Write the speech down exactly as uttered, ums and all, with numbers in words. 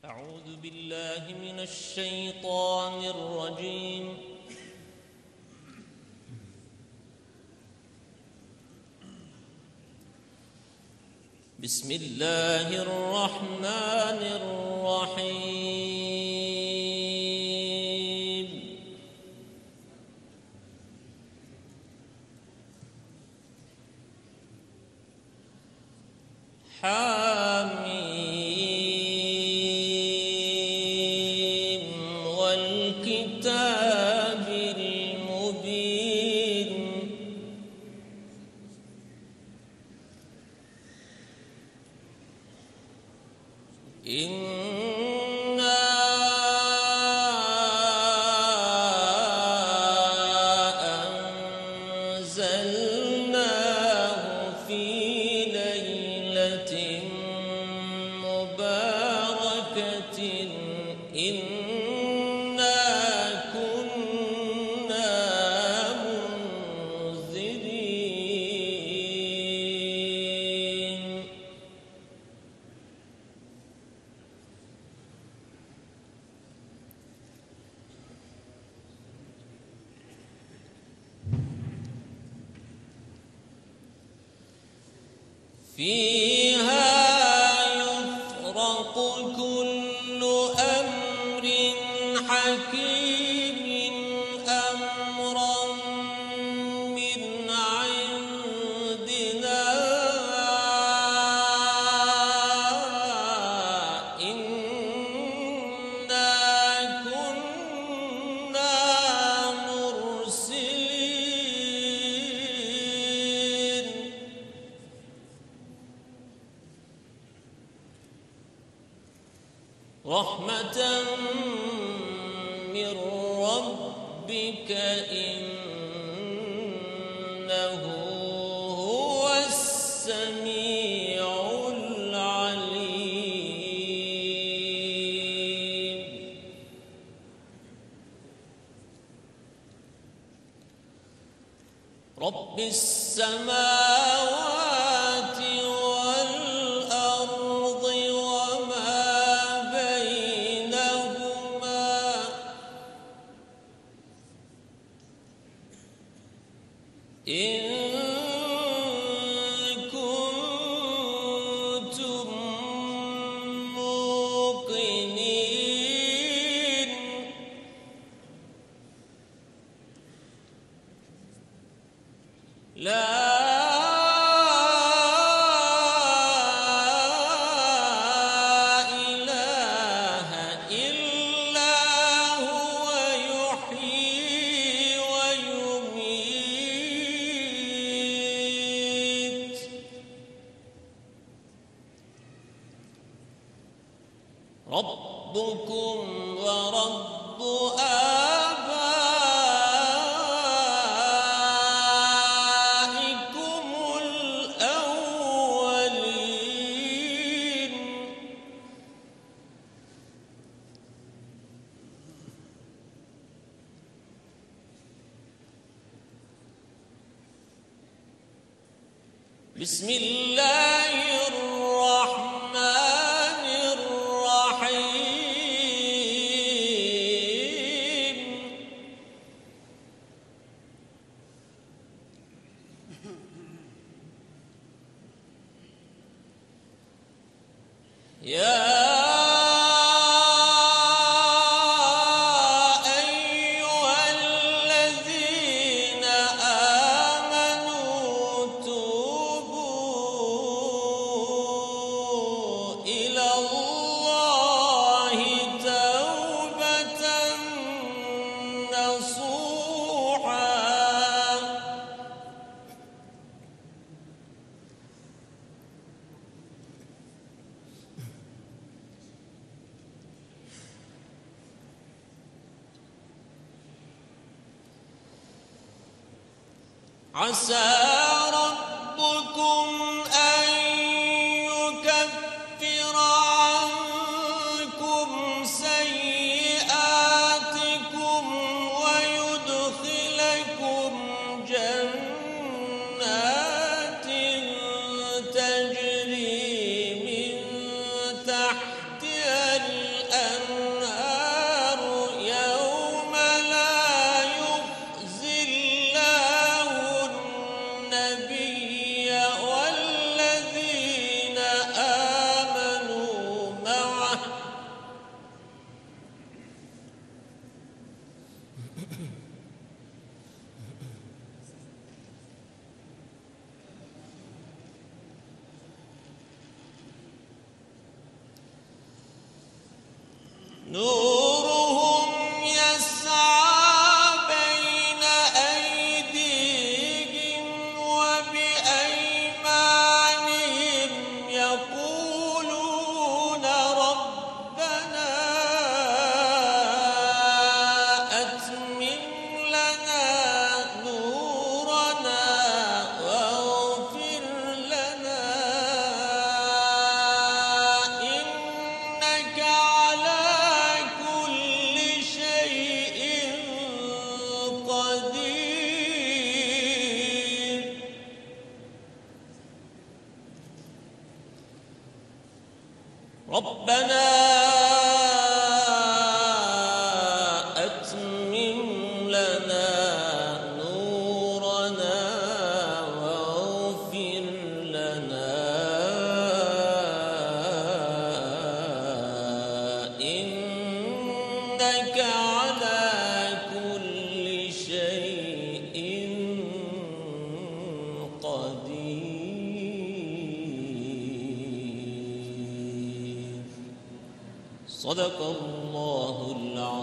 أعوذ بالله من الشيطان الرجيم. بسم الله الرحمن الرحيم. حميم والكتاب المبين. إنا أنزلناه في ليلة مباركة إنا كنا منذرين. فيها يفرق كل أمر حكيم أمرا من عندنا إنا كنا مرسلين. رحمة من ربك إنه هو السميع العليم. رب السماوات والأرض وما بينهما إن كنتم موقنين. لا إله إلا هو يحيي ويميت. ربكم ورب آبائكم الأولين. بسم الله الرحمن الرحيم. يا أيها الذين آمنوا توبوا إلى الله توبة نصوحا عسى ربكم أن يكفر عنكم سيئاتكم ويدخلكم جنات تجري من تحتها نورهم يسعى بين أيديهم وبأيمانهم يقولون ربنا أتمم لنا نورنا واغفر لنا إنك على كل شيء قدير. ربنا أتمم لنا نورنا واغفر لنا إنك على كل شيء قدير. صدق الله العظيم.